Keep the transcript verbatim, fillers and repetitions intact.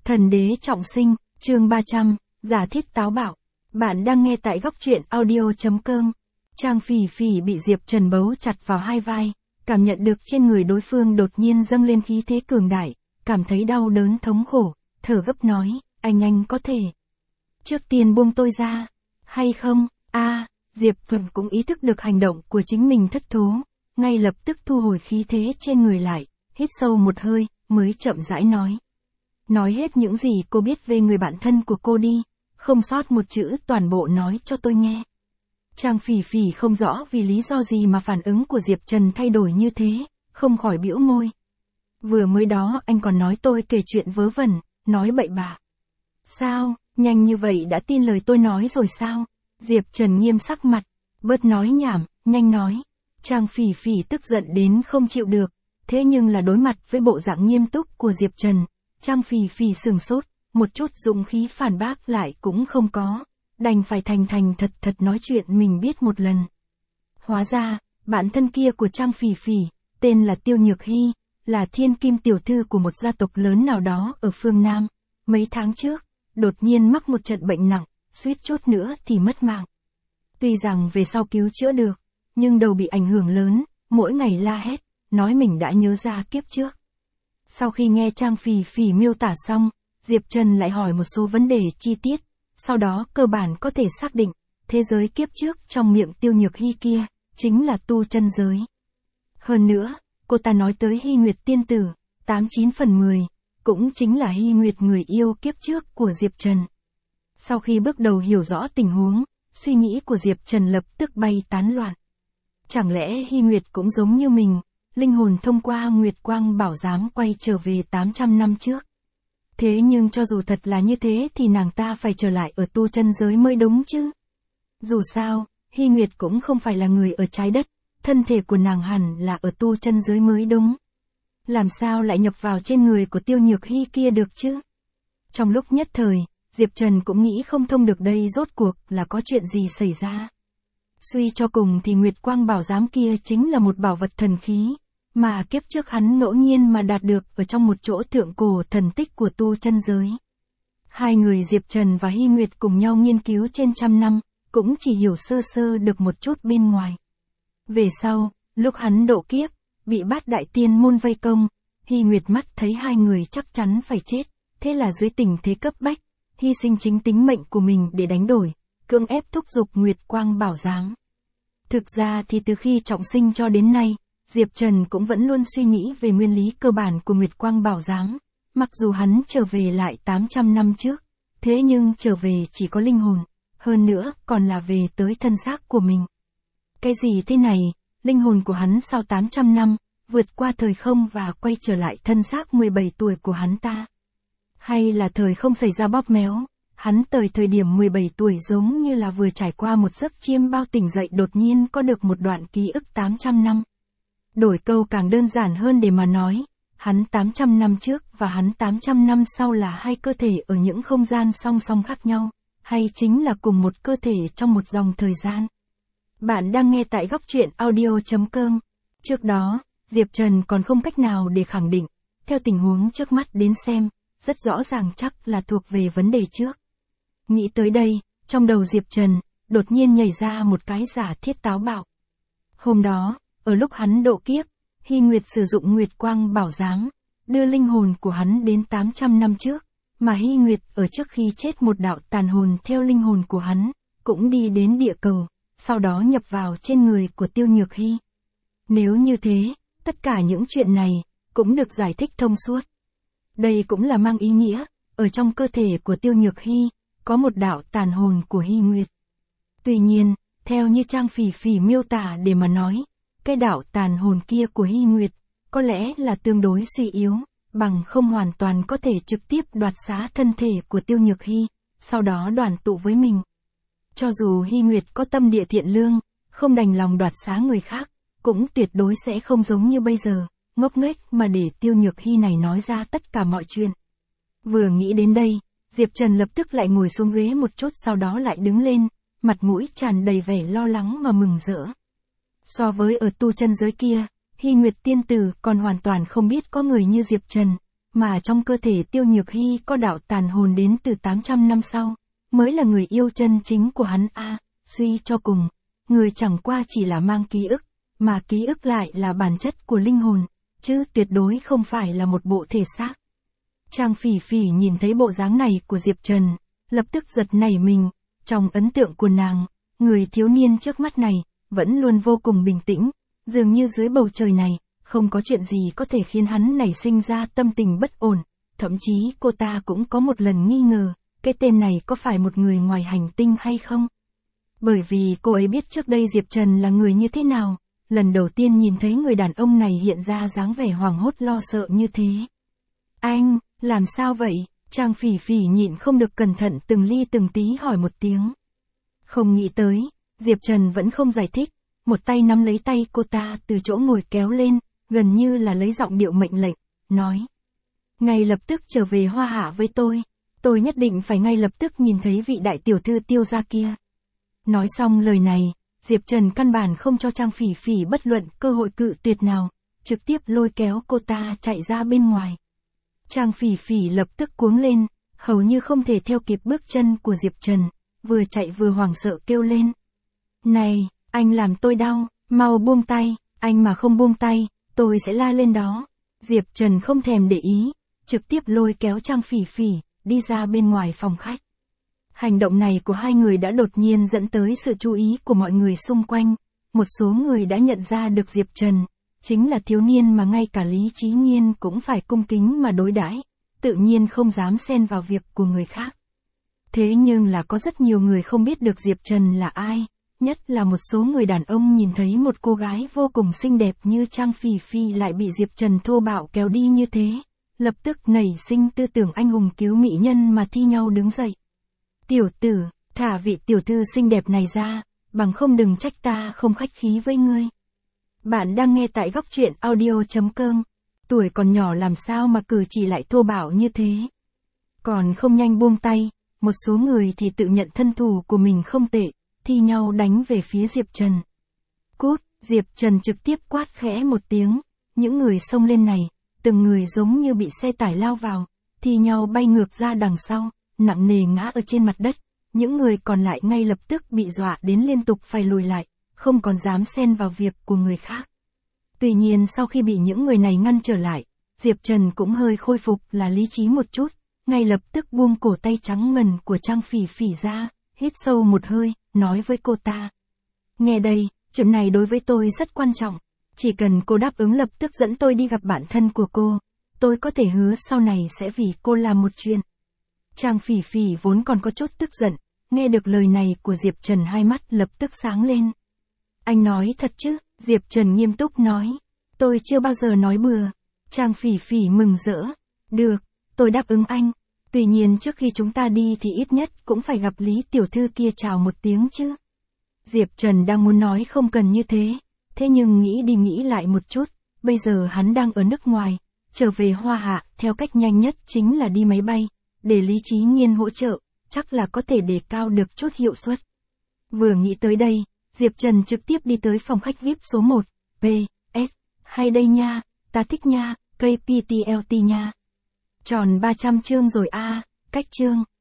Thần đế trọng sinh, chương ba trăm, giả thiết táo bạo. Bạn đang nghe tại góc truyện audio.com. Trang Phỉ Phỉ bị Diệp Trần bấu chặt vào hai vai, cảm nhận được trên người đối phương đột nhiên dâng lên khí thế cường đại, cảm thấy đau đớn thống khổ, thở gấp nói, anh anh có thể trước tiên buông tôi ra, hay không? A, Diệp Trần cũng ý thức được hành động của chính mình thất thố, ngay lập tức thu hồi khí thế trên người lại, hít sâu một hơi, mới chậm rãi nói. Nói hết những gì cô biết về người bạn thân của cô đi, không sót một chữ, toàn bộ nói cho tôi nghe. Trang Phỉ Phỉ không rõ vì lý do gì mà phản ứng của Diệp Trần thay đổi như thế, không khỏi bĩu môi. Vừa mới đó anh còn nói tôi kể chuyện vớ vẩn, nói bậy bạ. Sao, nhanh như vậy đã tin lời tôi nói rồi sao? Diệp Trần nghiêm sắc mặt, bớt nói nhảm, nhanh nói. Trang Phỉ Phỉ tức giận đến không chịu được, thế nhưng là đối mặt với bộ dạng nghiêm túc của Diệp Trần, Trang Phỉ Phỉ sừng sốt, một chút dũng khí phản bác lại cũng không có, đành phải thành thành thật thật nói chuyện mình biết một lần. Hóa ra, bạn thân kia của Trang Phỉ Phỉ, tên là Tiêu Nhược Hy, là thiên kim tiểu thư của một gia tộc lớn nào đó ở phương Nam. Mấy tháng trước, đột nhiên mắc một trận bệnh nặng, suýt chút nữa thì mất mạng. Tuy rằng về sau cứu chữa được, nhưng đầu bị ảnh hưởng lớn, mỗi ngày la hét, nói mình đã nhớ ra kiếp trước. Sau khi nghe Trang Phỉ Phỉ miêu tả xong, Diệp Trần lại hỏi một số vấn đề chi tiết, sau đó cơ bản có thể xác định, thế giới kiếp trước trong miệng Tiêu Nhược Hy kia, chính là tu chân giới. Hơn nữa, cô ta nói tới Hy Nguyệt tiên tử, tám chín phần mười, cũng chính là Hy Nguyệt người yêu kiếp trước của Diệp Trần. Sau khi bước đầu hiểu rõ tình huống, suy nghĩ của Diệp Trần lập tức bay tán loạn. Chẳng lẽ Hy Nguyệt cũng giống như mình, linh hồn thông qua Nguyệt Quang Bảo Giám quay trở về tám trăm năm trước? Thế nhưng cho dù thật là như thế thì nàng ta phải trở lại ở tu chân giới mới đúng chứ. Dù sao, Hy Nguyệt cũng không phải là người ở trái đất, thân thể của nàng hẳn là ở tu chân giới mới đúng. Làm sao lại nhập vào trên người của Tiêu Nhược Hy kia được chứ? Trong lúc nhất thời, Diệp Trần cũng nghĩ không thông được đây rốt cuộc là có chuyện gì xảy ra. Suy cho cùng thì Nguyệt Quang Bảo Giám kia chính là một bảo vật thần khí, mà kiếp trước hắn ngẫu nhiên mà đạt được ở trong một chỗ thượng cổ thần tích của tu chân giới. Hai người Diệp Trần và Hy Nguyệt cùng nhau nghiên cứu trên trăm năm, cũng chỉ hiểu sơ sơ được một chút bên ngoài. Về sau, lúc hắn độ kiếp, bị Bát Đại Tiên môn vây công, Hy Nguyệt mắt thấy hai người chắc chắn phải chết, thế là dưới tình thế cấp bách, hy sinh chính tính mệnh của mình để đánh đổi, cưỡng ép thúc giục Nguyệt Quang Bảo Giám. Thực ra thì từ khi trọng sinh cho đến nay, Diệp Trần cũng vẫn luôn suy nghĩ về nguyên lý cơ bản của Nguyệt Quang Bảo Giám, mặc dù hắn trở về lại tám trăm năm trước, thế nhưng trở về chỉ có linh hồn, hơn nữa còn là về tới thân xác của mình. Cái gì thế này, linh hồn của hắn sau tám trăm năm, vượt qua thời không và quay trở lại thân xác mười bảy tuổi của hắn ta? Hay là thời không xảy ra bóp méo, hắn tới thời điểm mười bảy tuổi giống như là vừa trải qua một giấc chiêm bao tỉnh dậy đột nhiên có được một đoạn ký ức tám trăm năm. Đổi câu càng đơn giản hơn để mà nói, hắn tám trăm năm trước và hắn tám trăm năm sau là hai cơ thể ở những không gian song song khác nhau, hay chính là cùng một cơ thể trong một dòng thời gian. Bạn đang nghe tại góc truyện audio.com. Trước đó, Diệp Trần còn không cách nào để khẳng định, theo tình huống trước mắt đến xem, rất rõ ràng chắc là thuộc về vấn đề trước. Nghĩ tới đây, trong đầu Diệp Trần, đột nhiên nhảy ra một cái giả thiết táo bạo. Hôm đó, ở lúc hắn độ kiếp, Hy Nguyệt sử dụng Nguyệt Quang Bảo Giám, đưa linh hồn của hắn đến tám trăm năm trước, mà Hy Nguyệt ở trước khi chết một đạo tàn hồn theo linh hồn của hắn, cũng đi đến địa cầu, sau đó nhập vào trên người của Tiêu Nhược Hy. Nếu như thế, tất cả những chuyện này, cũng được giải thích thông suốt. Đây cũng là mang ý nghĩa, ở trong cơ thể của Tiêu Nhược Hy, có một đạo tàn hồn của Hy Nguyệt. Tuy nhiên, theo như Trang Phỉ Phỉ miêu tả để mà nói, cái đạo tàn hồn kia của Hy Nguyệt, có lẽ là tương đối suy yếu, bằng không hoàn toàn có thể trực tiếp đoạt xá thân thể của Tiêu Nhược Hy, sau đó đoàn tụ với mình. Cho dù Hy Nguyệt có tâm địa thiện lương, không đành lòng đoạt xá người khác, cũng tuyệt đối sẽ không giống như bây giờ, ngốc nghếch mà để Tiêu Nhược Hy này nói ra tất cả mọi chuyện. Vừa nghĩ đến đây, Diệp Trần lập tức lại ngồi xuống ghế một chút, sau đó lại đứng lên, mặt mũi tràn đầy vẻ lo lắng mà mừng rỡ. So với ở tu chân giới kia, Hy Nguyệt tiên tử còn hoàn toàn không biết có người như Diệp Trần, mà trong cơ thể Tiêu Nhược Hy có đạo tàn hồn đến từ tám trăm năm sau, mới là người yêu chân chính của hắn a. À, suy cho cùng, người chẳng qua chỉ là mang ký ức, mà ký ức lại là bản chất của linh hồn, chứ tuyệt đối không phải là một bộ thể xác. Trang Phỉ Phỉ nhìn thấy bộ dáng này của Diệp Trần, lập tức giật nảy mình, trong ấn tượng của nàng, người thiếu niên trước mắt này, vẫn luôn vô cùng bình tĩnh, dường như dưới bầu trời này, không có chuyện gì có thể khiến hắn nảy sinh ra tâm tình bất ổn, thậm chí cô ta cũng có một lần nghi ngờ, cái tên này có phải một người ngoài hành tinh hay không? Bởi vì cô ấy biết trước đây Diệp Trần là người như thế nào, lần đầu tiên nhìn thấy người đàn ông này hiện ra dáng vẻ hoảng hốt lo sợ như thế. Anh, làm sao vậy? Trang Phỉ Phỉ nhịn không được cẩn thận từng ly từng tí hỏi một tiếng. Không nghĩ tới, Diệp Trần vẫn không giải thích, một tay nắm lấy tay cô ta từ chỗ ngồi kéo lên, gần như là lấy giọng điệu mệnh lệnh, nói. Ngay lập tức trở về Hoa Hạ với tôi, tôi nhất định phải ngay lập tức nhìn thấy vị đại tiểu thư Tiêu gia kia. Nói xong lời này, Diệp Trần căn bản không cho Trang Phỉ Phỉ bất luận cơ hội cự tuyệt nào, trực tiếp lôi kéo cô ta chạy ra bên ngoài. Trang Phỉ Phỉ lập tức cuống lên, hầu như không thể theo kịp bước chân của Diệp Trần, vừa chạy vừa hoảng sợ kêu lên. Này, anh làm tôi đau, mau buông tay, anh mà không buông tay, tôi sẽ la lên đó. Diệp Trần không thèm để ý, trực tiếp lôi kéo Trang Phỉ Phỉ, đi ra bên ngoài phòng khách. Hành động này của hai người đã đột nhiên dẫn tới sự chú ý của mọi người xung quanh, một số người đã nhận ra được Diệp Trần, chính là thiếu niên mà ngay cả Lý Chí Nghiên cũng phải cung kính mà đối đãi, tự nhiên không dám xen vào việc của người khác. Thế nhưng là có rất nhiều người không biết được Diệp Trần là ai, nhất là một số người đàn ông nhìn thấy một cô gái vô cùng xinh đẹp như Trang Phỉ Phỉ lại bị Diệp Trần thô bạo kéo đi như thế, lập tức nảy sinh tư tưởng anh hùng cứu mỹ nhân mà thi nhau đứng dậy. Tiểu tử, thả vị tiểu thư xinh đẹp này ra, bằng không đừng trách ta không khách khí với ngươi. Bạn đang nghe tại góc truyện audio chấm com. Tuổi còn nhỏ làm sao mà cử chỉ lại thô bạo như thế. Còn không nhanh buông tay, một số người thì tự nhận thân thủ của mình không tệ, thi nhau đánh về phía Diệp Trần. Cút, Diệp Trần trực tiếp quát khẽ một tiếng, những người xông lên này, từng người giống như bị xe tải lao vào, thi nhau bay ngược ra đằng sau, nặng nề ngã ở trên mặt đất, những người còn lại ngay lập tức bị dọa đến liên tục phải lùi lại, không còn dám xen vào việc của người khác. Tuy nhiên sau khi bị những người này ngăn trở lại, Diệp Trần cũng hơi khôi phục là lý trí một chút, ngay lập tức buông cổ tay trắng ngần của Trang Phỉ Phỉ ra, hít sâu một hơi, nói với cô ta. Nghe đây, chuyện này đối với tôi rất quan trọng, chỉ cần cô đáp ứng lập tức dẫn tôi đi gặp bạn thân của cô, tôi có thể hứa sau này sẽ vì cô làm một chuyện. Trang Phỉ Phỉ vốn còn có chút tức giận, nghe được lời này của Diệp Trần hai mắt lập tức sáng lên. Anh nói thật chứ? Diệp Trần nghiêm túc nói. Tôi chưa bao giờ nói bừa. Trang Phỉ Phỉ mừng rỡ. Được, tôi đáp ứng anh. Tuy nhiên trước khi chúng ta đi thì ít nhất cũng phải gặp Lý tiểu thư kia chào một tiếng chứ. Diệp Trần đang muốn nói không cần như thế, thế nhưng nghĩ đi nghĩ lại một chút, bây giờ hắn đang ở nước ngoài, trở về Hoa Hạ, theo cách nhanh nhất chính là đi máy bay, để Lý Chí Nghiên hỗ trợ, chắc là có thể đề cao được chút hiệu suất. Vừa nghĩ tới đây, Diệp Trần trực tiếp đi tới phòng khách vi ai pi số một, pê ét, hay đây nha, ta thích nha, ca pê tê lờ tê nha. Tròn ba trăm chương rồi a, cách chương.